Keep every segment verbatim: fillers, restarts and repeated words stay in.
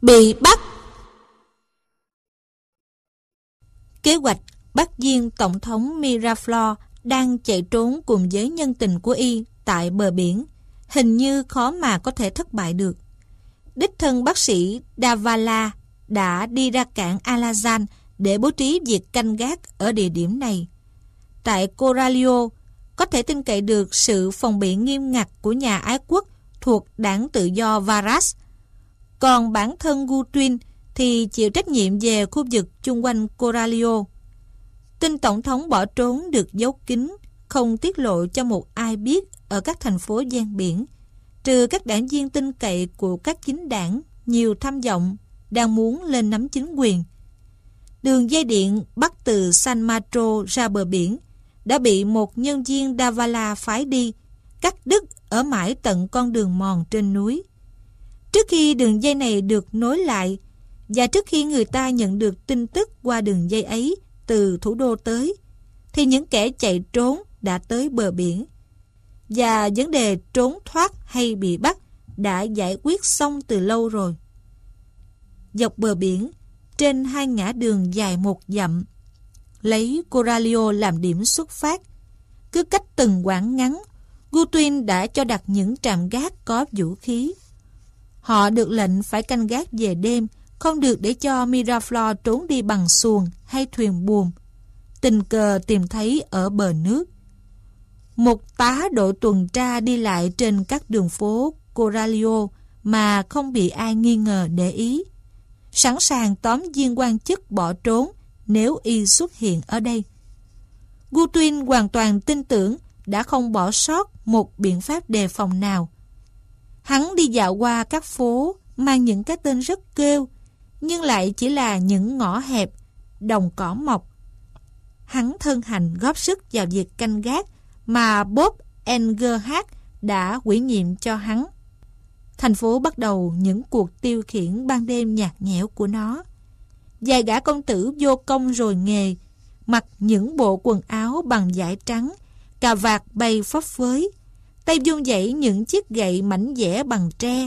Bị bắt. Kế hoạch bắt viên Tổng thống Miraflores đang chạy trốn cùng với nhân tình của y tại bờ biển hình như khó mà có thể thất bại được. Đích thân bác sĩ Davala đã đi ra cảng Alazan để bố trí việc canh gác ở địa điểm này. Tại Coralio, có thể tin cậy được sự phòng bị nghiêm ngặt của nhà ái quốc thuộc đảng tự do Varas. Còn bản thân Guthrie thì chịu trách nhiệm về khu vực chung quanh Coralio. Tin Tổng thống bỏ trốn được giấu kín, không tiết lộ cho một ai biết ở các thành phố ven biển, trừ các đảng viên tin cậy của các chính đảng nhiều tham vọng đang muốn lên nắm chính quyền. Đường dây điện bắt từ San Marco ra bờ biển đã bị một nhân viên Davala phái đi, cắt đứt ở mãi tận con đường mòn trên núi. Trước khi đường dây này được nối lại, và trước khi người ta nhận được tin tức qua đường dây ấy từ thủ đô tới, thì những kẻ chạy trốn đã tới bờ biển. Và vấn đề trốn thoát hay bị bắt đã giải quyết xong từ lâu rồi. Dọc bờ biển, trên hai ngã đường dài một dặm, lấy Coralio làm điểm xuất phát, cứ cách từng quãng ngắn, Guthrie đã cho đặt những trạm gác có vũ khí. Họ được lệnh phải canh gác về đêm, không được để cho Miraflores trốn đi bằng xuồng hay thuyền buồm, tình cờ tìm thấy ở bờ nước. Một tá đội tuần tra đi lại trên các đường phố Coralio mà không bị ai nghi ngờ để ý, sẵn sàng tóm viên quan chức bỏ trốn nếu y xuất hiện ở đây. Guthrie hoàn toàn tin tưởng đã không bỏ sót một biện pháp đề phòng nào. Hắn đi dạo qua các phố mang những cái tên rất kêu, nhưng lại chỉ là những ngõ hẹp, đồng cỏ mọc. Hắn thân hành góp sức vào việc canh gác mà Bob Engerhardt đã ủy nhiệm cho hắn. Thành phố bắt đầu những cuộc tiêu khiển ban đêm nhạt nhẽo của nó. Vài gã công tử vô công rồi nghề, mặc những bộ quần áo bằng vải trắng, cà vạt bay phấp phới, tay vung vẩy những chiếc gậy mảnh vẽ bằng tre,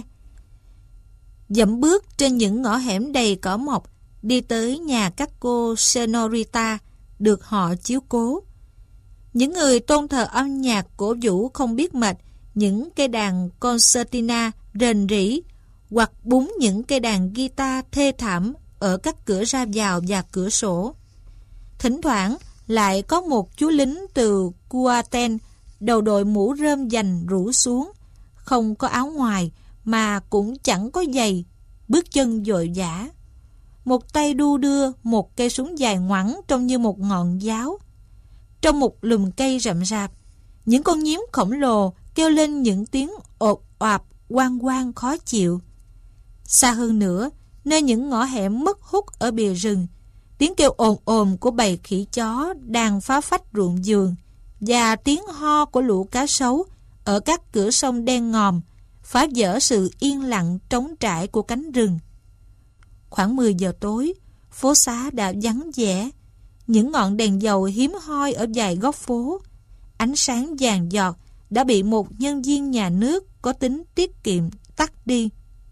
dẫm bước trên những ngõ hẻm đầy cỏ mọc, đi tới nhà các cô senorita được họ chiếu cố. Những người tôn thờ âm nhạc cổ vũ không biết mệt những cây đàn concertina rền rĩ, hoặc búng những cây đàn guitar thê thảm ở các cửa ra vào và cửa sổ. Thỉnh thoảng lại có một chú lính từ Cuaten, đầu đội mũ rơm dành rủ xuống, không có áo ngoài mà cũng chẳng có giày, bước chân vội vã. Một tay đu đưa một cây súng dài ngoẵng trông như một ngọn giáo. Trong một lùm cây rậm rạp, những con nhím khổng lồ kêu lên những tiếng ộp oạp oang oang khó chịu. Xa hơn nữa, nơi những ngõ hẻm mất hút ở bìa rừng, tiếng kêu ồn ồn của bầy khỉ chó đang phá phách ruộng vườn, và tiếng ho của lũ cá sấu ở các cửa sông đen ngòm phá vỡ sự yên lặng trống trải của cánh rừng. Khoảng mười giờ tối, phố xá đã vắng vẻ. Những ngọn đèn dầu hiếm hoi ở vài góc phố, ánh sáng vàng giọt đã bị một nhân viên nhà nước có tính tiết kiệm tắt đi.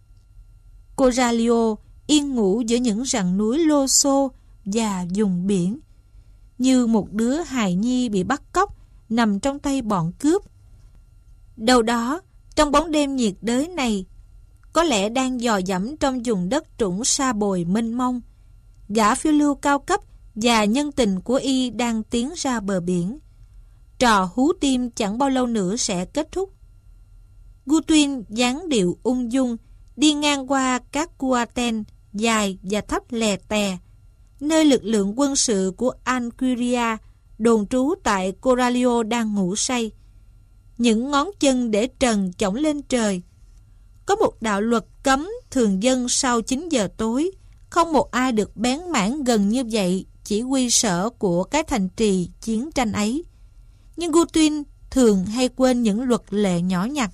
Coralio yên ngủ giữa những rặng núi lô xô và vùng biển, như một đứa hài nhi bị bắt cóc nằm trong tay bọn cướp. Đâu đó trong bóng đêm nhiệt đới này, có lẽ đang dò dẫm trong vùng đất trũng sa bồi mênh mông, gã phiêu lưu cao cấp và nhân tình của y đang tiến ra bờ biển. Trò hú tim chẳng bao lâu nữa sẽ kết thúc. Guthrie dáng điệu ung dung đi ngang qua các cuaten dài và thấp lè tè, nơi lực lượng quân sự của Anquiria đồn trú tại Coralio đang ngủ say. Những ngón chân để trần chổng lên trời. Có một đạo luật cấm thường dân sau chín giờ tối, không một ai được bén mảng gần như vậy chỉ huy sở của cái thành trì chiến tranh ấy. Nhưng Guthrie thường hay quên những luật lệ nhỏ nhặt.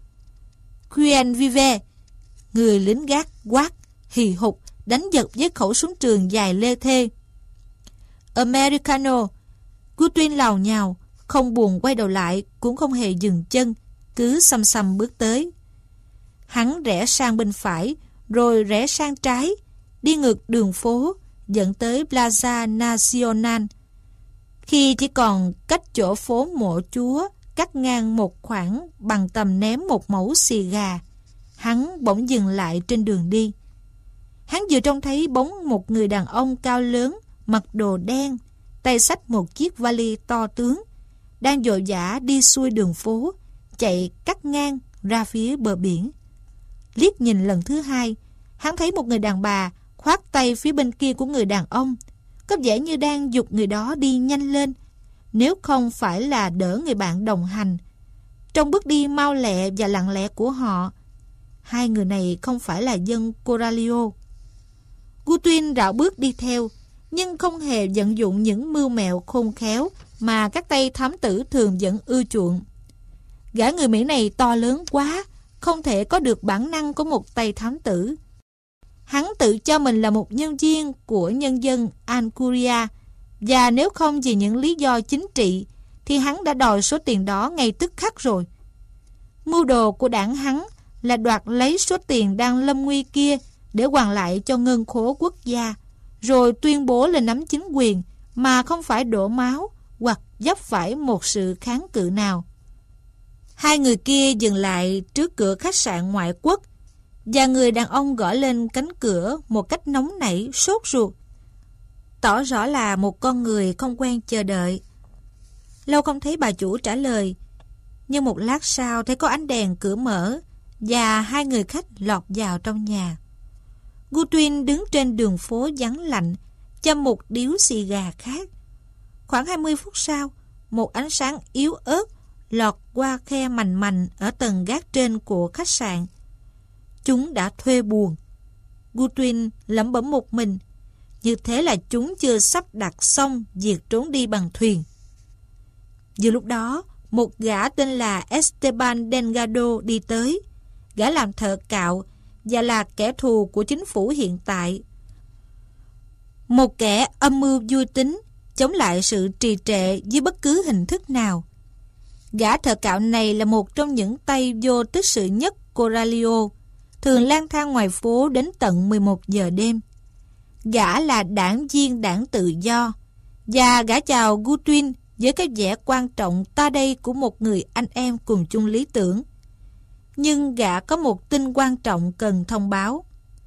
Quien vive, người lính gác quát, hì hục, đánh giật với khẩu súng trường dài lê thê. Americano, Guthrie lào nhào, không buồn quay đầu lại, cũng không hề dừng chân, cứ xăm xăm bước tới. Hắn rẽ sang bên phải, rồi rẽ sang trái, đi ngược đường phố, dẫn tới Plaza Nacional. Khi chỉ còn cách chỗ phố Mộ Chúa cắt ngang một khoảng bằng tầm ném một mẩu xì gà, hắn bỗng dừng lại trên đường đi. Hắn vừa trông thấy bóng một người đàn ông cao lớn, mặc đồ đen, tay xách một chiếc vali to tướng, đang vội vã đi xuôi đường phố, chạy cắt ngang ra phía bờ biển. Liếc nhìn lần thứ hai, hắn thấy một người đàn bà khoác tay phía bên kia của người đàn ông, có vẻ như đang giục người đó đi nhanh lên, nếu không phải là đỡ người bạn đồng hành. Trong bước đi mau lẹ và lặng lẽ của họ, hai người này không phải là dân Corralio. Gutuin rảo bước đi theo, nhưng không hề vận dụng những mưu mẹo khôn khéo mà các tay thám tử thường vẫn ưa chuộng. Gã người Mỹ này to lớn quá, không thể có được bản năng của một tay thám tử. Hắn tự cho mình là một nhân viên của nhân dân Alcuria, và nếu không vì những lý do chính trị thì hắn đã đòi số tiền đó ngay tức khắc rồi. Mưu đồ của đảng hắn là đoạt lấy số tiền đang lâm nguy kia để hoàn lại cho ngân khố quốc gia, rồi tuyên bố lên nắm chính quyền mà không phải đổ máu hoặc vấp phải một sự kháng cự nào. Hai người kia dừng lại trước cửa khách sạn ngoại quốc, và người đàn ông gõ lên cánh cửa một cách nóng nảy, sốt ruột, tỏ rõ là một con người không quen chờ đợi. Lâu không thấy bà chủ trả lời, nhưng một lát sau thấy có ánh đèn cửa mở và hai người khách lọt vào trong nhà. Gutuin đứng trên đường phố vắng lạnh, châm một điếu xì gà khác. Khoảng hai mươi phút sau, một ánh sáng yếu ớt lọt qua khe mành mành ở tầng gác trên của khách sạn. Chúng đã thuê buồng. Gutuin lẩm bẩm một mình, như thế là chúng chưa sắp đặt xong việc trốn đi bằng thuyền. Vừa lúc đó, một gã tên là Esteban Delgado đi tới. Gã làm thợ cạo và là kẻ thù của chính phủ hiện tại. Một kẻ âm mưu vui tính, chống lại sự trì trệ dưới bất cứ hình thức nào. Gã thợ cạo này là một trong những tay vô tích sự nhất Corralio, thường lang thang ngoài phố đến tận mười một giờ đêm. Gã là đảng viên đảng tự do, và gã chào Gutuin với cái vẻ quan trọng ta đây của một người anh em cùng chung lý tưởng. Nhưng gã có một tin quan trọng cần thông báo.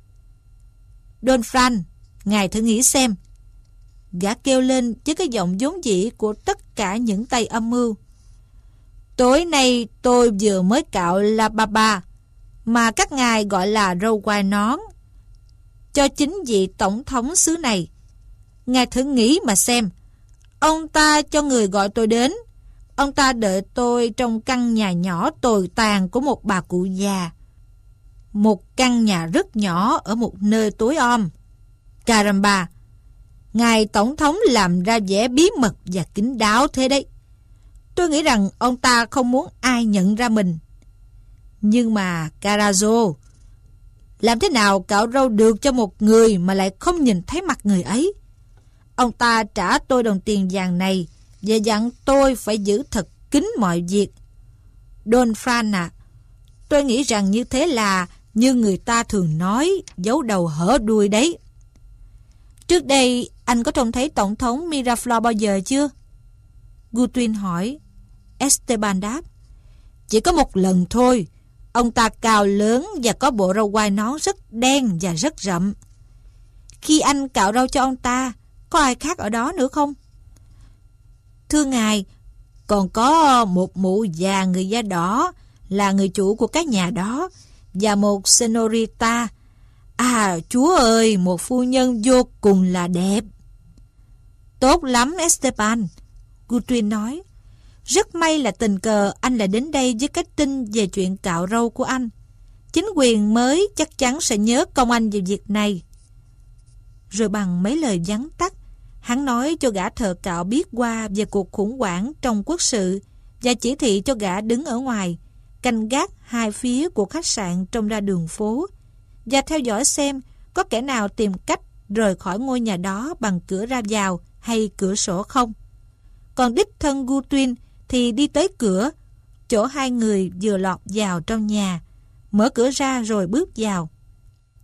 Don Fran, ngài thử nghĩ xem. Gã kêu lên với cái giọng vốn dĩ của tất cả những tay âm mưu. Tối nay tôi vừa mới cạo La Baba, mà các ngài gọi là râu quai nón, cho chính vị tổng thống xứ này. Ngài thử nghĩ mà xem. Ông ta cho người gọi tôi đến. Ông ta đợi tôi trong căn nhà nhỏ tồi tàn của một bà cụ già. Một căn nhà rất nhỏ ở một nơi tối om. Caramba! Ngài tổng thống làm ra vẻ bí mật và kín đáo thế đấy. Tôi nghĩ rằng ông ta không muốn ai nhận ra mình. Nhưng mà Carazo, làm thế nào cạo râu được cho một người mà lại không nhìn thấy mặt người ấy? Ông ta trả tôi đồng tiền vàng này và dặn tôi phải giữ thật kín mọi việc. Don Fran à, tôi nghĩ rằng như thế là như người ta thường nói, giấu đầu hở đuôi đấy. Trước đây anh có trông thấy tổng thống Miraflores bao giờ chưa? Gutuin hỏi. Esteban đáp. Chỉ có một lần thôi. Ông ta cao lớn và có bộ râu quai nón rất đen và rất rậm. Khi anh cạo râu cho ông ta, có ai khác ở đó nữa không? Thưa ngài, còn có một mụ già người da đỏ là người chủ của cái nhà đó, và một senorita. À, chúa ơi, một phu nhân vô cùng là đẹp. Tốt lắm, Esteban, Gutuin nói. Rất may là tình cờ anh lại đến đây với cái tin về chuyện cạo râu của anh. Chính quyền mới chắc chắn sẽ nhớ công anh về việc này. Rồi bằng mấy lời vắn tắt, hắn nói cho gã thợ cạo biết qua về cuộc khủng hoảng trong quốc sự và chỉ thị cho gã đứng ở ngoài, canh gác hai phía của khách sạn trông ra đường phố, và theo dõi xem có kẻ nào tìm cách rời khỏi ngôi nhà đó bằng cửa ra vào hay cửa sổ không. Còn đích thân Gutuin thì đi tới cửa, chỗ hai người vừa lọt vào trong nhà, mở cửa ra rồi bước vào.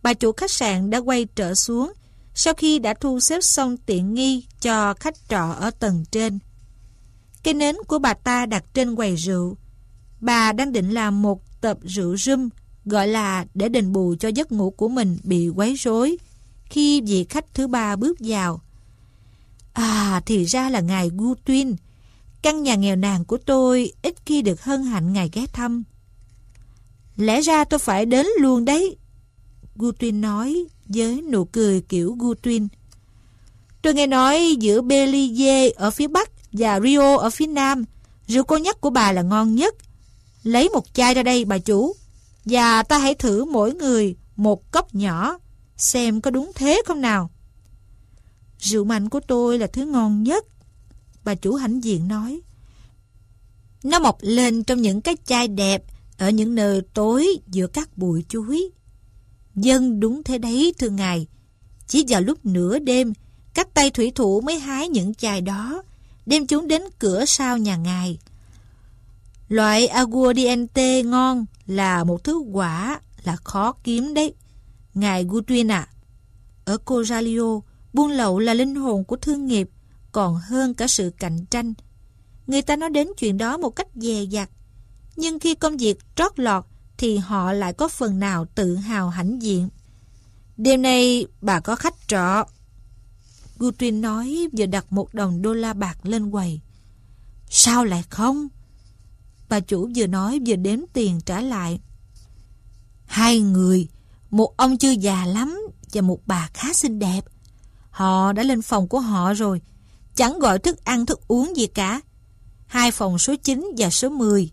Bà chủ khách sạn đã quay trở xuống sau khi đã thu xếp xong tiện nghi cho khách trọ ở tầng trên. Cái nến của bà ta đặt trên quầy rượu. Bà đang định làm một tập rượu rum, gọi là để đền bù cho giấc ngủ của mình bị quấy rối, khi vị khách thứ ba bước vào. À, thì ra là ngài Guthrie. Căn nhà nghèo nàn của tôi ít khi được hân hạnh ngài ghé thăm. Lẽ ra tôi phải đến luôn đấy, Guthrie nói với nụ cười kiểu Guthrie. Tôi nghe nói giữa Belize ở phía Bắc và Rio ở phía Nam, rượu cô nhắc của bà là ngon nhất. Lấy một chai ra đây bà chủ, và ta hãy thử mỗi người một cốc nhỏ, xem có đúng thế không nào. Rượu mạnh của tôi là thứ ngon nhất, bà chủ hãnh diện nói. Nó mọc lên trong những cái chai đẹp ở những nơi tối giữa các bụi chuối. Dân đúng thế đấy thưa ngài. Chỉ vào lúc nửa đêm, các tay thủy thủ mới hái những chai đó, đem chúng đến cửa sau nhà ngài. Loại aguardiente ngon là một thứ quả là khó kiếm đấy, ngài Guthrie ạ. Ở Corralio, buôn lậu là linh hồn của thương nghiệp, còn hơn cả sự cạnh tranh. Người ta nói đến chuyện đó một cách dè dặt, nhưng khi công việc trót lọt thì họ lại có phần nào tự hào hãnh diện. Đêm nay bà có khách trọ, Guthrie nói, vừa đặt một đồng đô la bạc lên quầy. Sao lại không? Bà chủ vừa nói vừa đếm tiền trả lại. Hai người, một ông chưa già lắm và một bà khá xinh đẹp. Họ đã lên phòng của họ rồi, chẳng gọi thức ăn thức uống gì cả. Hai phòng số chín và số mười.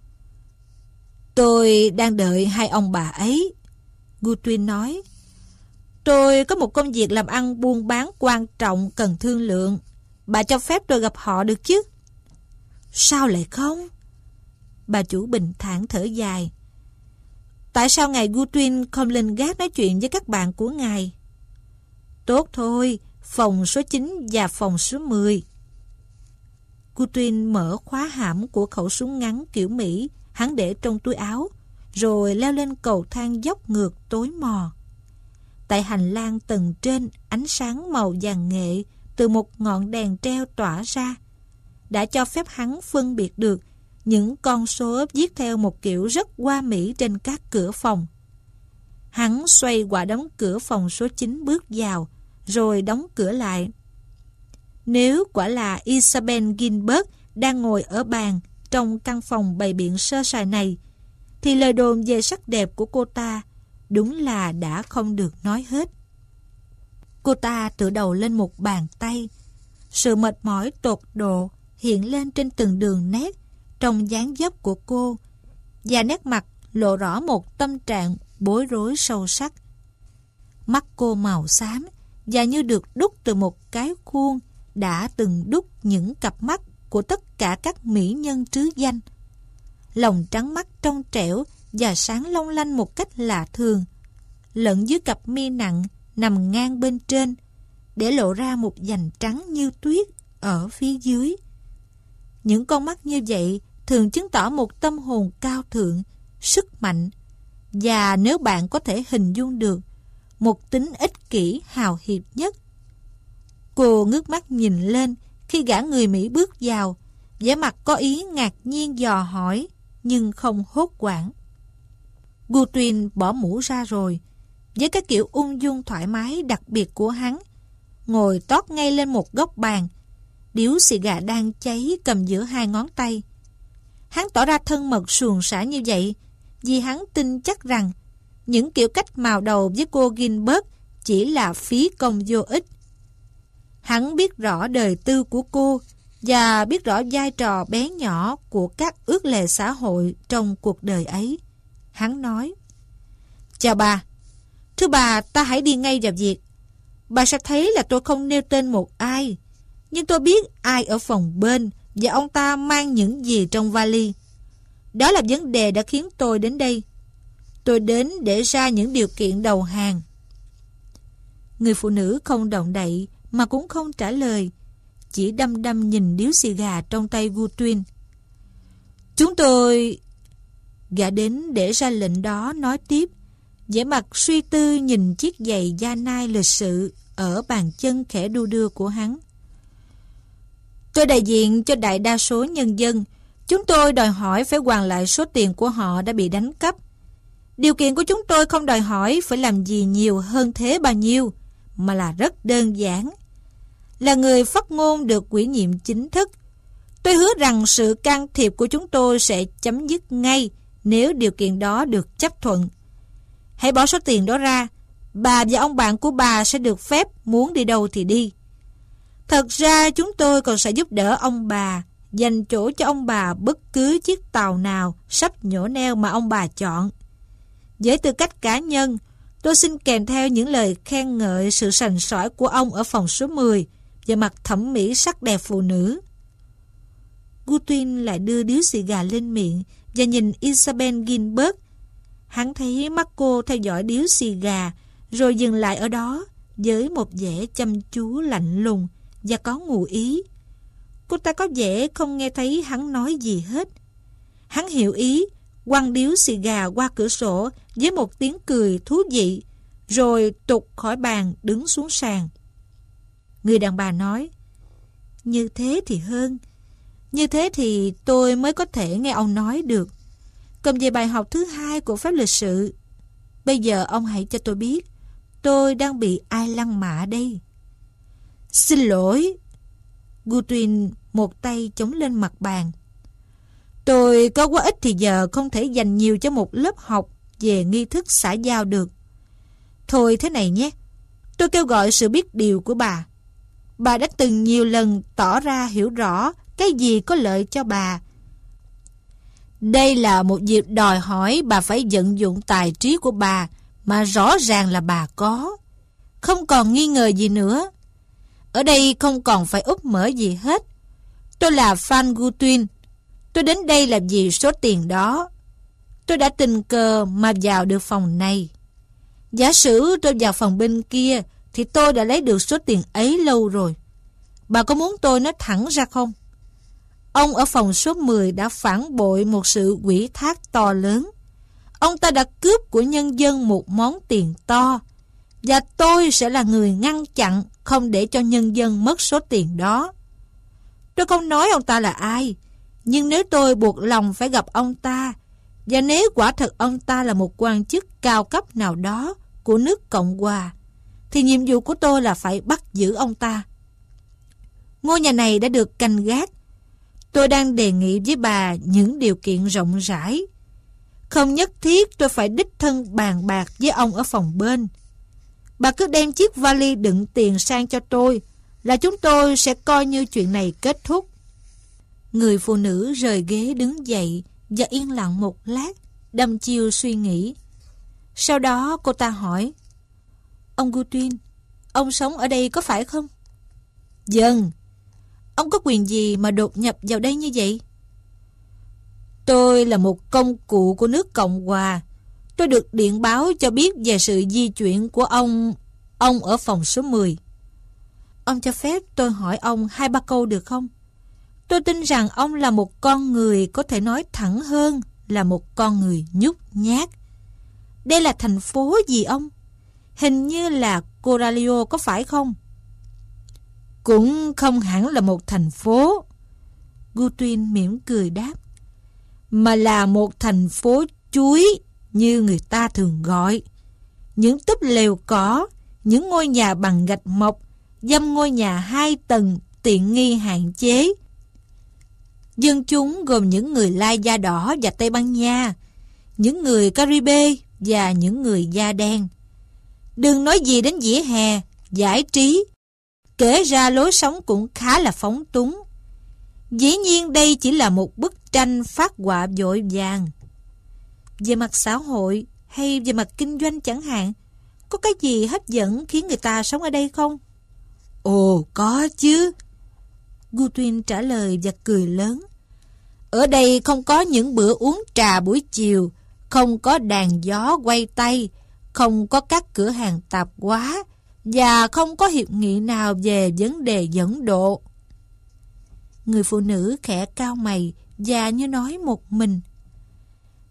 Tôi đang đợi hai ông bà ấy, Guthrie nói. Tôi có một công việc làm ăn buôn bán quan trọng cần thương lượng. Bà cho phép tôi gặp họ được chứ? Sao lại không? Bà chủ bình thản thở dài. Tại sao ngài Guthrie không lên gác nói chuyện với các bạn của ngài? Tốt thôi, phòng số chín và phòng số mười. Guthrie mở khóa hãm của khẩu súng ngắn kiểu Mỹ hắn để trong túi áo, rồi leo lên cầu thang dốc ngược tối mò. Tại hành lang tầng trên, ánh sáng màu vàng nghệ từ một ngọn đèn treo tỏa ra, đã cho phép hắn phân biệt được những con số viết theo một kiểu rất hoa mỹ trên các cửa phòng. Hắn xoay qua đóng cửa phòng số chín bước vào, rồi đóng cửa lại. Nếu quả là Isabel Gilbert đang ngồi ở bàn trong căn phòng bày biện sơ sài này, thì lời đồn về sắc đẹp của cô ta đúng là đã không được nói hết. Cô ta tựa đầu lên một bàn tay. Sự mệt mỏi tột độ hiện lên trên từng đường nét trong dáng dấp của cô, và nét mặt lộ rõ một tâm trạng bối rối sâu sắc. Mắt cô màu xám và như được đúc từ một cái khuôn đã từng đúc những cặp mắt của tất cả các mỹ nhân trứ danh. Lòng trắng mắt trong trẻo và sáng long lanh một cách lạ thường, lẫn dưới cặp mi nặng nằm ngang bên trên, để lộ ra một vành trắng như tuyết ở phía dưới. Những con mắt như vậy thường chứng tỏ một tâm hồn cao thượng, sức mạnh, và nếu bạn có thể hình dung được, một tính ích kỷ hào hiệp nhất. Cô ngước mắt nhìn lên khi gã người Mỹ bước vào, vẻ mặt có ý ngạc nhiên dò hỏi, nhưng không hốt hoảng. Guthrie bỏ mũ ra rồi, với cái kiểu ung dung thoải mái đặc biệt của hắn, ngồi tót ngay lên một góc bàn, điếu xì gà đang cháy cầm giữa hai ngón tay. Hắn tỏ ra thân mật suồng sã như vậy vì hắn tin chắc rằng những kiểu cách mào đầu với cô Gilbert chỉ là phí công vô ích. Hắn biết rõ đời tư của cô và biết rõ vai trò bé nhỏ của các ước lệ xã hội trong cuộc đời ấy. Hắn nói: Chào bà. Thưa bà, ta hãy đi ngay vào việc. Bà sẽ thấy là tôi không nêu tên một ai, nhưng tôi biết ai ở phòng bên và ông ta mang những gì trong vali. Đó là vấn đề đã khiến tôi đến đây. Tôi đến để ra những điều kiện đầu hàng. Người phụ nữ không động đậy mà cũng không trả lời, chỉ đăm đăm nhìn điếu xì gà trong tay Guthrie. Chúng tôi... Gã đến để ra lệnh đó nói tiếp, vẻ mặt suy tư nhìn chiếc giày da nai lịch sự ở bàn chân khẽ đu đưa của hắn. Tôi đại diện cho đại đa số nhân dân. Chúng tôi đòi hỏi phải hoàn lại số tiền của họ đã bị đánh cắp. Điều kiện của chúng tôi không đòi hỏi phải làm gì nhiều hơn thế bao nhiêu, mà là rất đơn giản. Là người phát ngôn được ủy nhiệm chính thức, tôi hứa rằng sự can thiệp của chúng tôi sẽ chấm dứt ngay nếu điều kiện đó được chấp thuận. Hãy bỏ số tiền đó ra, bà và ông bạn của bà sẽ được phép muốn đi đâu thì đi. Thật ra chúng tôi còn sẽ giúp đỡ ông bà, dành chỗ cho ông bà bất cứ chiếc tàu nào sắp nhổ neo mà ông bà chọn. Với tư cách cá nhân, tôi xin kèm theo những lời khen ngợi sự sành sỏi của ông ở phòng số mười về mặt thẩm mỹ sắc đẹp phụ nữ. Guthrie lại đưa điếu xì gà lên miệng và nhìn Isabel Gilbert. Hắn thấy mắt cô theo dõi điếu xì gà, rồi dừng lại ở đó với một vẻ chăm chú lạnh lùng và có ngụ ý. Cô ta có vẻ không nghe thấy hắn nói gì hết. Hắn hiểu ý, quăng điếu xì gà qua cửa sổ với một tiếng cười thú vị, rồi tụt khỏi bàn đứng xuống sàn. Người đàn bà nói, như thế thì hơn. Như thế thì tôi mới có thể nghe ông nói được. Còn về bài học thứ hai của phép lịch sự, bây giờ ông hãy cho tôi biết tôi đang bị ai lăng mạ đây. Xin lỗi. Guthrie một tay chống lên mặt bàn. Tôi có quá ít thì giờ không thể dành nhiều cho một lớp học về nghi thức xã giao được. Thôi thế này nhé, tôi kêu gọi sự biết điều của bà. Bà đã từng nhiều lần tỏ ra hiểu rõ cái gì có lợi cho bà. Đây là một dịp đòi hỏi bà phải vận dụng tài trí của bà mà rõ ràng là bà có. Không còn nghi ngờ gì nữa. Ở đây không còn phải úp mở gì hết. Tôi là Phan Guthrie. Tôi đến đây làm gì số tiền đó. Tôi đã tình cờ mà vào được phòng này. Giả sử tôi vào phòng bên kia thì tôi đã lấy được số tiền ấy lâu rồi. Bà có muốn tôi nói thẳng ra không? Ông ở phòng số mười đã phản bội một sự ủy thác to lớn. Ông ta đã cướp của nhân dân một món tiền to, và tôi sẽ là người ngăn chặn không để cho nhân dân mất số tiền đó. Tôi không nói ông ta là ai, nhưng nếu tôi buộc lòng phải gặp ông ta, và nếu quả thật ông ta là một quan chức cao cấp nào đó của nước Cộng Hòa, thì nhiệm vụ của tôi là phải bắt giữ ông ta. Ngôi nhà này đã được canh gác. Tôi đang đề nghị với bà những điều kiện rộng rãi. Không nhất thiết tôi phải đích thân bàn bạc với ông ở phòng bên. Bà cứ đem chiếc vali đựng tiền sang cho tôi là chúng tôi sẽ coi như chuyện này kết thúc. Người phụ nữ rời ghế đứng dậy và yên lặng một lát, đăm chiêu suy nghĩ. Sau đó cô ta hỏi, ông Guthrie, ông sống ở đây có phải không? Vâng. Ông có quyền gì mà đột nhập vào đây như vậy? Tôi là một công cụ của nước Cộng Hòa. Tôi được điện báo cho biết về sự di chuyển của ông Ông ở phòng số mười. Ông cho phép tôi hỏi ông hai ba câu được không? Tôi tin rằng ông là một con người có thể nói thẳng hơn là một con người nhút nhát. Đây là thành phố gì ông? Hình như là Coralio có phải không? Cũng không hẳn là một thành phố. Guthrie mỉm cười đáp. Mà là một thành phố chuối như người ta thường gọi. Những túp lều cỏ, những ngôi nhà bằng gạch mộc, dăm ngôi nhà hai tầng tiện nghi hạn chế. Dân chúng gồm những người Lai da đỏ và Tây Ban Nha, những người Caribe và những người da đen. Đừng nói gì đến vỉa hè, giải trí. Kể ra lối sống cũng khá là phóng túng. Dĩ nhiên đây chỉ là một bức tranh phát họa vội vàng. Về mặt xã hội hay về mặt kinh doanh chẳng hạn, có cái gì hấp dẫn khiến người ta sống ở đây không? Ồ, có chứ. Guthrie trả lời và cười lớn. Ở đây không có những bữa uống trà buổi chiều, không có đàn gió quay tay, không có các cửa hàng tạp hóa, và không có hiệp nghị nào về vấn đề dẫn độ. Người phụ nữ khẽ cau mày và như nói một mình.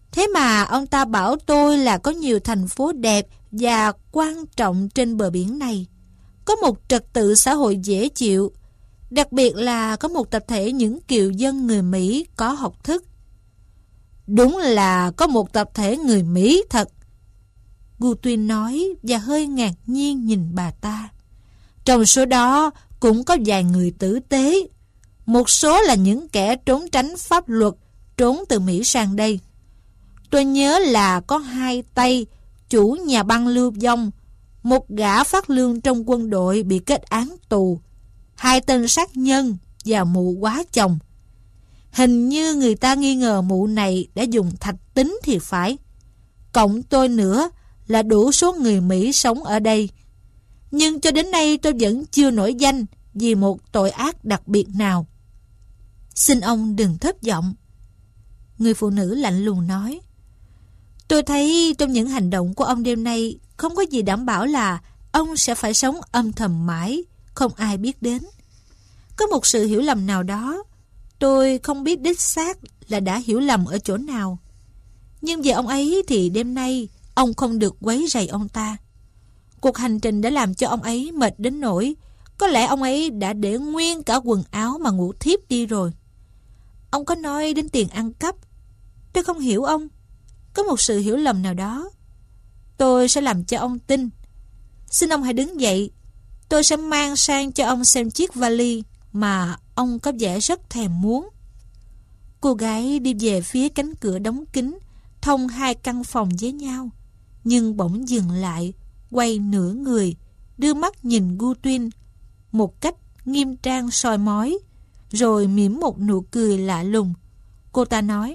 Thế mà ông ta bảo tôi là có nhiều thành phố đẹp và quan trọng trên bờ biển này. Có một trật tự xã hội dễ chịu, đặc biệt là có một tập thể những kiều dân người Mỹ có học thức. Đúng là có một tập thể người Mỹ thật, Guthrie nói và hơi ngạc nhiên nhìn bà ta. Trong số đó cũng có vài người tử tế. Một số là những kẻ trốn tránh pháp luật, trốn từ Mỹ sang đây. Tôi nhớ là có hai tay chủ nhà băng lưu vong, một gã phát lương trong quân đội bị kết án tù, hai tên sát nhân và mụ quá chồng. Hình như người ta nghi ngờ mụ này đã dùng thạch tín thì phải. Cộng tôi nữa là đủ số người Mỹ sống ở đây. Nhưng cho đến nay tôi vẫn chưa nổi danh vì một tội ác đặc biệt nào. Xin ông đừng thất vọng. Người phụ nữ lạnh lùng nói. Tôi thấy trong những hành động của ông đêm nay không có gì đảm bảo là ông sẽ phải sống âm thầm mãi, không ai biết đến. Có một sự hiểu lầm nào đó. Tôi không biết đích xác là đã hiểu lầm ở chỗ nào. Nhưng về ông ấy thì đêm nay ông không được quấy rầy ông ta. Cuộc hành trình đã làm cho ông ấy mệt đến nỗi có lẽ ông ấy đã để nguyên cả quần áo mà ngủ thiếp đi rồi. Ông có nói đến tiền ăn cắp. Tôi không hiểu ông. Có một sự hiểu lầm nào đó. Tôi sẽ làm cho ông tin. Xin ông hãy đứng dậy. Tôi sẽ mang sang cho ông xem chiếc vali mà ông có vẻ rất thèm muốn. Cô gái đi về phía cánh cửa đóng kín thông hai căn phòng với nhau, nhưng bỗng dừng lại, quay nửa người, đưa mắt nhìn Guthrie một cách nghiêm trang soi mói, rồi mỉm một nụ cười lạ lùng. Cô ta nói: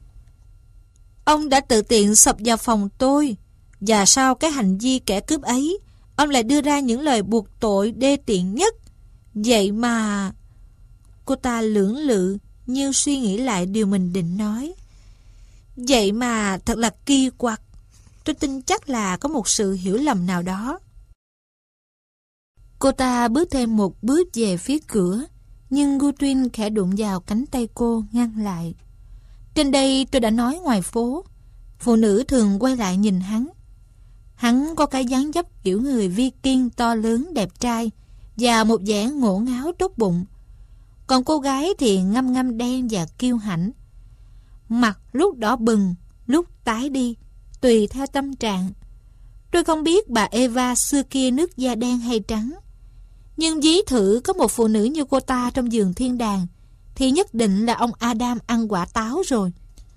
Ông đã tự tiện xộc vào phòng tôi, và sau cái hành vi kẻ cướp ấy, ông lại đưa ra những lời buộc tội đê tiện nhất. Vậy mà... Cô ta lưỡng lự như suy nghĩ lại điều mình định nói. Vậy mà thật là kỳ quặc. Tôi tin chắc là có một sự hiểu lầm nào đó. Cô ta bước thêm một bước về phía cửa, nhưng Guthrie khẽ đụng vào cánh tay cô ngăn lại. Trên đây tôi đã nói ngoài phố, phụ nữ thường quay lại nhìn hắn. Hắn có cái dáng dấp kiểu người Viking to lớn đẹp trai và một vẻ ngổ ngáo tốt bụng. Còn cô gái thì ngăm ngăm đen và kiêu hãnh. Mặt lúc đỏ bừng, lúc tái đi, tùy theo tâm trạng. Tôi không biết bà Eva xưa kia nước da đen hay trắng. Nhưng ví thử có một phụ nữ như cô ta trong vườn thiên đàng, thì nhất định là ông Adam ăn quả táo rồi.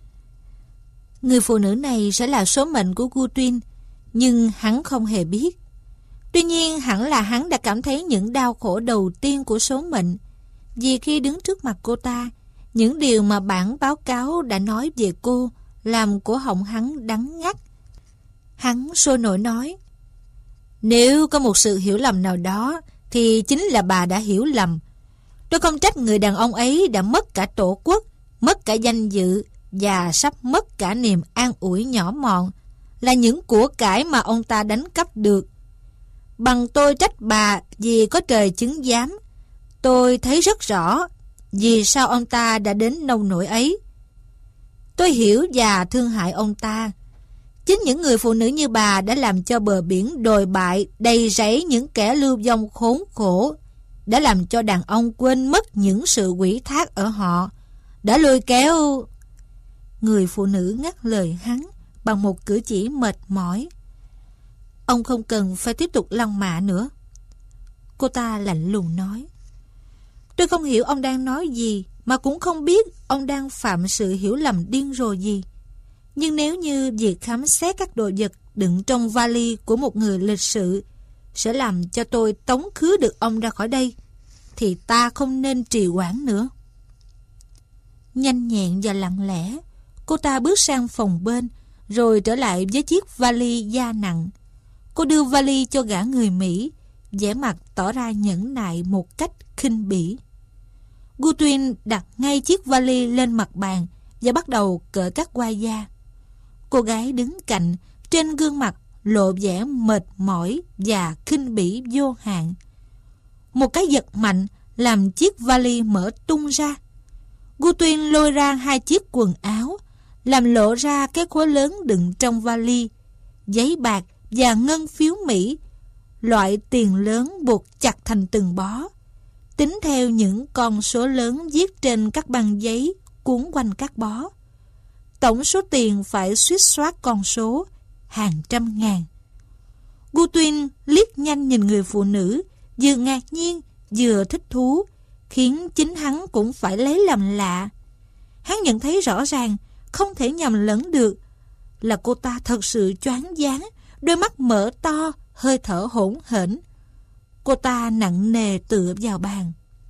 Người phụ nữ này sẽ là số mệnh của Guthrie, nhưng hắn không hề biết. Tuy nhiên hẳn là hắn đã cảm thấy những đau khổ đầu tiên của số mệnh, vì khi đứng trước mặt cô ta, những điều mà bản báo cáo đã nói về cô làm cổ họng hắn đắng ngắt. Hắn sôi nổi nói: Nếu có một sự hiểu lầm nào đó thì chính là bà đã hiểu lầm. Tôi không trách người đàn ông ấy đã mất cả tổ quốc, mất cả danh dự và sắp mất cả niềm an ủi nhỏ mọn, là những của cải mà ông ta đánh cắp được. Bằng tôi trách bà vì có trời chứng giám. Tôi thấy rất rõ vì sao ông ta đã đến nông nỗi ấy. Tôi hiểu và thương hại ông ta. Chính những người phụ nữ như bà đã làm cho bờ biển đồi bại đầy rẫy những kẻ lưu vong khốn khổ, đã làm cho đàn ông quên mất những sự ủy thác ở họ, đã lôi kéo... Người phụ nữ ngắt lời hắn bằng một cử chỉ mệt mỏi. Ông không cần phải tiếp tục lăng mạ nữa. Cô ta lạnh lùng nói. Tôi không hiểu ông đang nói gì, mà cũng không biết ông đang phạm sự hiểu lầm điên rồ gì. Nhưng nếu như việc khám xét các đồ vật đựng trong vali của một người lịch sự sẽ làm cho tôi tống khứ được ông ra khỏi đây, thì ta không nên trì hoãn nữa. Nhanh nhẹn và lặng lẽ, cô ta bước sang phòng bên, rồi trở lại với chiếc vali da nặng. Cô đưa vali cho gã người Mỹ, vẻ mặt tỏ ra nhẫn nại một cách khinh bỉ. Guthrie đặt ngay chiếc vali lên mặt bàn và bắt đầu cởi các quai da. Cô gái đứng cạnh, trên gương mặt lộ vẻ mệt mỏi và khinh bỉ vô hạn. Một cái giật mạnh làm chiếc vali mở tung ra. Guthrie lôi ra hai chiếc quần áo, làm lộ ra cái khối lớn đựng trong vali, giấy bạc và ngân phiếu Mỹ, loại tiền lớn buộc chặt thành từng bó, tính theo những con số lớn viết trên các băng giấy cuốn quanh các bó. Tổng số tiền phải suýt soát con số hàng trăm ngàn. Guthrie liếc nhanh nhìn người phụ nữ, vừa ngạc nhiên vừa thích thú, khiến chính hắn cũng phải lấy làm lạ. Hắn nhận thấy rõ ràng, không thể nhầm lẫn được, là cô ta thật sự choáng váng, đôi mắt mở to, hơi thở hỗn hển. Cô ta nặng nề tựa vào bàn.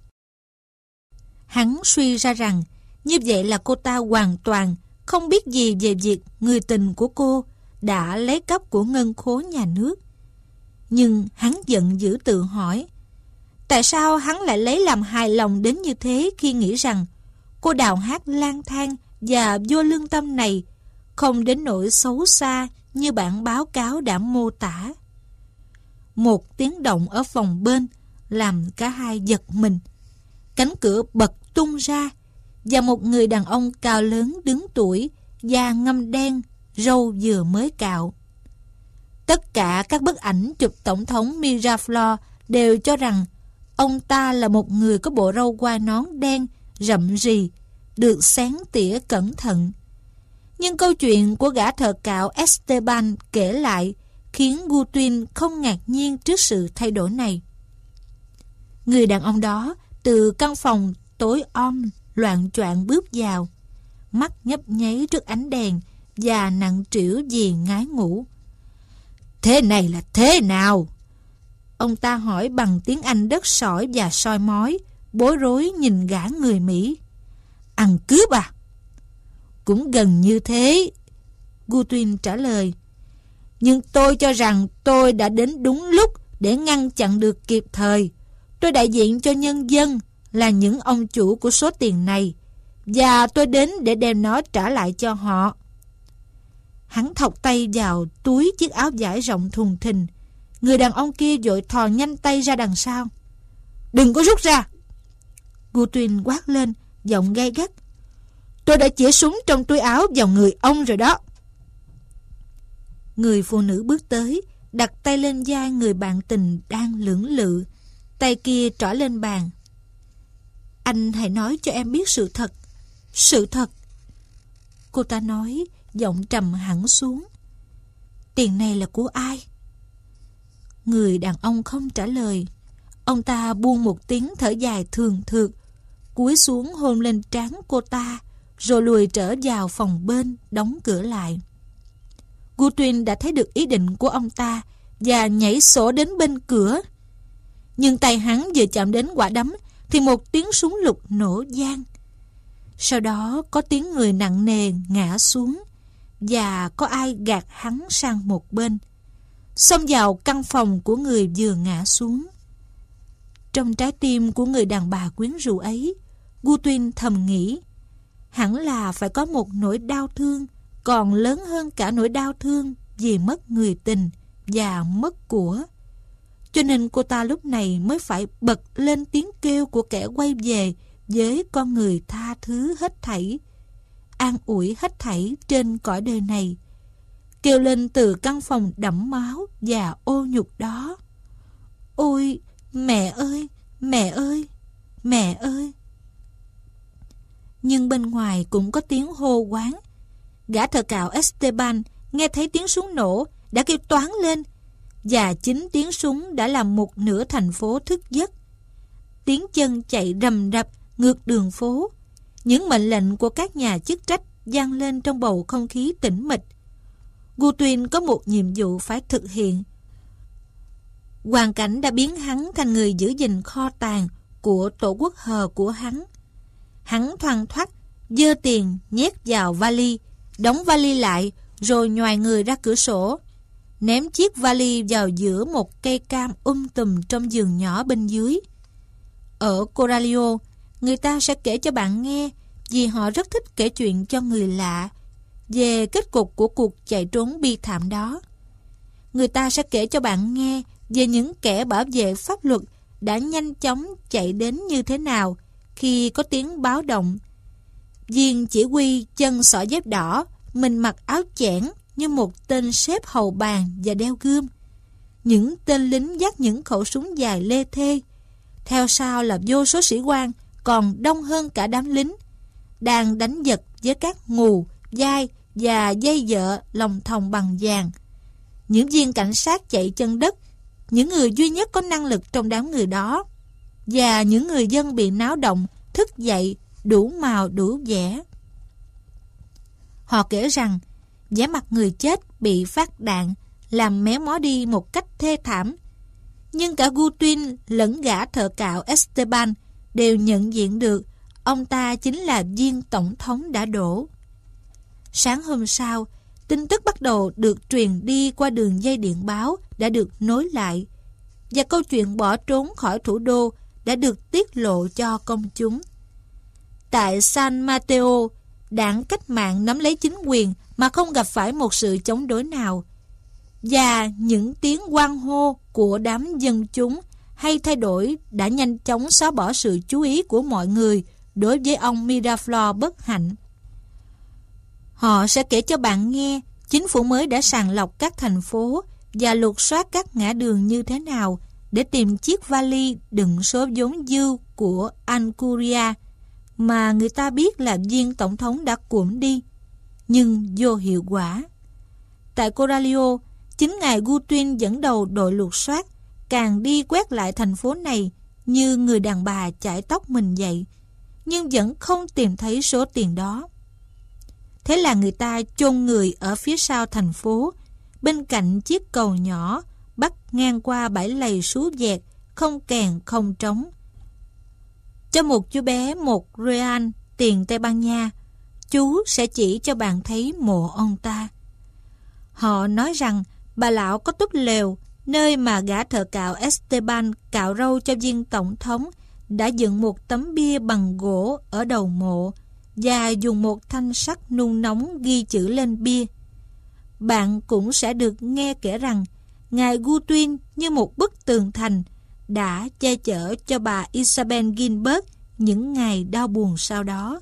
Hắn suy ra rằng, như vậy là cô ta hoàn toàn không biết gì về việc người tình của cô đã lấy cắp của ngân khố nhà nước. Nhưng hắn giận dữ tự hỏi, tại sao hắn lại lấy làm hài lòng đến như thế khi nghĩ rằng cô đào hát lang thang và vô lương tâm này không đến nỗi xấu xa như bản báo cáo đã mô tả. Một tiếng động ở phòng bên làm cả hai giật mình. Cánh cửa bật tung ra và một người đàn ông cao lớn đứng tuổi, da ngăm đen, râu vừa mới cạo. Tất cả các bức ảnh chụp tổng thống Miraflores đều cho rằng ông ta là một người có bộ râu quai nón đen, rậm rì, được xén tỉa cẩn thận. Nhưng câu chuyện của gã thợ cạo Esteban kể lại khiến Guthrie không ngạc nhiên trước sự thay đổi này. Người đàn ông đó từ căn phòng tối om loạng choạng bước vào, mắt nhấp nháy trước ánh đèn và nặng trĩu vì ngái ngủ. Thế này là thế nào? Ông ta hỏi bằng tiếng Anh đất sỏi và soi mói, bối rối nhìn gã người Mỹ. Ăn cướp à? Cũng gần như thế, Guthrie trả lời. Nhưng tôi cho rằng tôi đã đến đúng lúc để ngăn chặn được kịp thời. Tôi đại diện cho nhân dân, là những ông chủ của số tiền này, và tôi đến để đem nó trả lại cho họ. Hắn thọc tay vào túi chiếc áo vải rộng thùng thình. Người đàn ông kia vội thò nhanh tay ra đằng sau. Đừng có rút ra! Guthrie quát lên, giọng gay gắt. Tôi đã chĩa súng trong túi áo vào người ông rồi đó. Người phụ nữ bước tới, đặt tay lên vai người bạn tình đang lưỡng lự, tay kia trỏ lên bàn. Anh hãy nói cho em biết sự thật. Sự thật. Cô ta nói, giọng trầm hẳn xuống. Tiền này là của ai? Người đàn ông không trả lời. Ông ta buông một tiếng thở dài thường thượt, cúi xuống hôn lên trán cô ta, rồi lùi trở vào phòng bên, đóng cửa lại. Guthrie đã thấy được ý định của ông ta và nhảy sổ đến bên cửa. Nhưng tay hắn vừa chạm đến quả đấm thì một tiếng súng lục nổ vang. Sau đó có tiếng người nặng nề ngã xuống và có ai gạt hắn sang một bên, xông vào căn phòng của người vừa ngã xuống. Trong trái tim của người đàn bà quyến rũ ấy, Guthrie thầm nghĩ, hẳn là phải có một nỗi đau thương còn lớn hơn cả nỗi đau thương vì mất người tình và mất của. Cho nên cô ta lúc này mới phải bật lên tiếng kêu của kẻ quay về với con người tha thứ hết thảy, an ủi hết thảy trên cõi đời này, kêu lên từ căn phòng đẫm máu và ô nhục đó. Ôi, mẹ ơi, mẹ ơi, mẹ ơi! Nhưng bên ngoài cũng có tiếng hô hoán. Gã thợ cạo Esteban nghe thấy tiếng súng nổ đã kêu toáng lên, và chính tiếng súng đã làm một nửa thành phố thức giấc. Tiếng chân chạy rầm rập ngược đường phố. Những mệnh lệnh của các nhà chức trách vang lên trong bầu không khí tĩnh mịch. Guthrie có một nhiệm vụ phải thực hiện. Hoàn cảnh đã biến hắn thành người giữ gìn kho tàng của tổ quốc hờ của hắn. Hắn thoăn thoắt giơ tiền nhét vào vali, đóng vali lại, rồi nhoài người ra cửa sổ, ném chiếc vali vào giữa một cây cam um tùm trong vườn nhỏ bên dưới. Ở Corralio, người ta sẽ kể cho bạn nghe, vì họ rất thích kể chuyện cho người lạ, về kết cục của cuộc chạy trốn bi thảm đó. Người ta sẽ kể cho bạn nghe về những kẻ bảo vệ pháp luật đã nhanh chóng chạy đến như thế nào khi có tiếng báo động, Viên chỉ huy chân xỏ dép đỏ, mình mặc áo chẽn như một tên sếp hầu bàn và đeo gươm. Những tên lính dắt những khẩu súng dài lê thê. Theo sau là vô số sĩ quan, còn đông hơn cả đám lính, đang đánh giật với các ngù, dai và dây dợ lòng thòng bằng vàng. Những viên cảnh sát chạy chân đất, những người duy nhất có năng lực trong đám người đó, và những người dân bị náo động, thức dậy, đủ màu đủ vẻ. Họ kể rằng vẻ mặt người chết bị phát đạn làm méo mó đi một cách thê thảm. Nhưng cả Gutin lẫn gã thợ cạo Esteban đều nhận diện được ông ta chính là viên tổng thống đã đổ. Sáng hôm sau, tin tức bắt đầu được truyền đi qua đường dây điện báo đã được nối lại, và câu chuyện bỏ trốn khỏi thủ đô đã được tiết lộ cho công chúng. Tại San Mateo, đảng cách mạng nắm lấy chính quyền mà không gặp phải một sự chống đối nào, và những tiếng hoan hô của đám dân chúng hay thay đổi đã nhanh chóng xóa bỏ sự chú ý của mọi người đối với ông Miraflores bất hạnh. Họ sẽ kể cho bạn nghe chính phủ mới đã sàng lọc các thành phố và lục soát các ngã đường như thế nào để tìm chiếc vali đựng số vốn dư của Ancuria mà người ta biết là viên tổng thống đã cuộn đi, nhưng vô hiệu quả. Tại Corralio, chính ngài Gutin dẫn đầu đội lục soát, càng đi quét lại thành phố này như người đàn bà chải tóc mình vậy, nhưng vẫn không tìm thấy số tiền đó. Thế là người ta chôn người ở phía sau thành phố, bên cạnh chiếc cầu nhỏ bắc ngang qua bãi lầy sú dẹt, không kèn không trống. Cho một chú bé một real tiền Tây Ban Nha, chú sẽ chỉ cho bạn thấy mộ ông ta. Họ nói rằng bà lão có túp lều nơi mà gã thợ cạo Esteban cạo râu cho viên tổng thống đã dựng một tấm bia bằng gỗ ở đầu mộ và dùng một thanh sắt nung nóng ghi chữ lên bia. Bạn cũng sẽ được nghe kể rằng ngài Gutin như một bức tường thành đã che chở cho bà Isabel Gilbert những ngày đau buồn sau đó.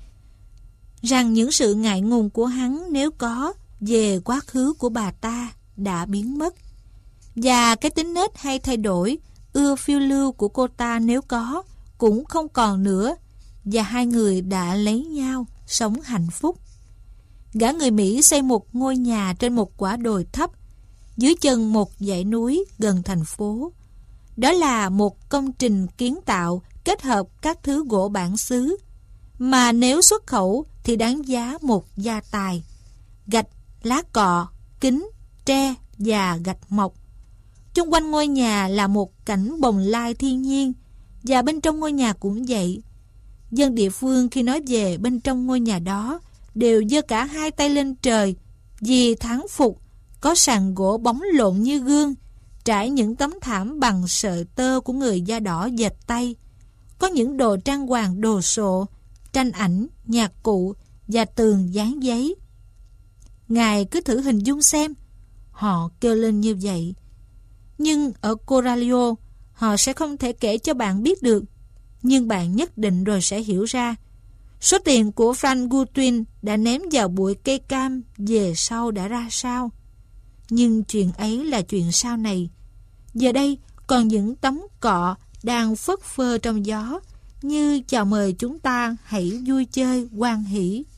Rằng những sự ngại ngùng của hắn nếu có về quá khứ của bà ta đã biến mất, và cái tính nết hay thay đổi, ưa phiêu lưu của cô ta nếu có cũng không còn nữa, và hai người đã lấy nhau sống hạnh phúc. Gã người Mỹ xây một ngôi nhà trên một quả đồi thấp dưới chân một dãy núi gần thành phố. Đó là một công trình kiến tạo kết hợp các thứ gỗ bản xứ mà nếu xuất khẩu thì đáng giá một gia tài: gạch, lá cọ, kính, tre và gạch mộc. Chung quanh ngôi nhà là một cảnh bồng lai thiên nhiên, và bên trong ngôi nhà cũng vậy. Dân địa phương khi nói về bên trong ngôi nhà đó đều giơ cả hai tay lên trời vì thán phục có sàn gỗ bóng lộn như gương, trải những tấm thảm bằng sợi tơ của người da đỏ dệt tay, có những đồ trang hoàng đồ sộ, tranh ảnh, nhạc cụ và tường dán giấy. Ngài cứ thử hình dung xem, họ kêu lên như vậy. Nhưng ở Corralio, họ sẽ không thể kể cho bạn biết được, nhưng bạn nhất định rồi sẽ hiểu ra. Số tiền của Frank Gutin đã ném vào bụi cây cam về sau đã ra sao. Nhưng chuyện ấy là chuyện sau này. Giờ đây còn những tấm cọ đang phất phơ trong gió, như chào mời chúng ta hãy vui chơi hoan hỷ.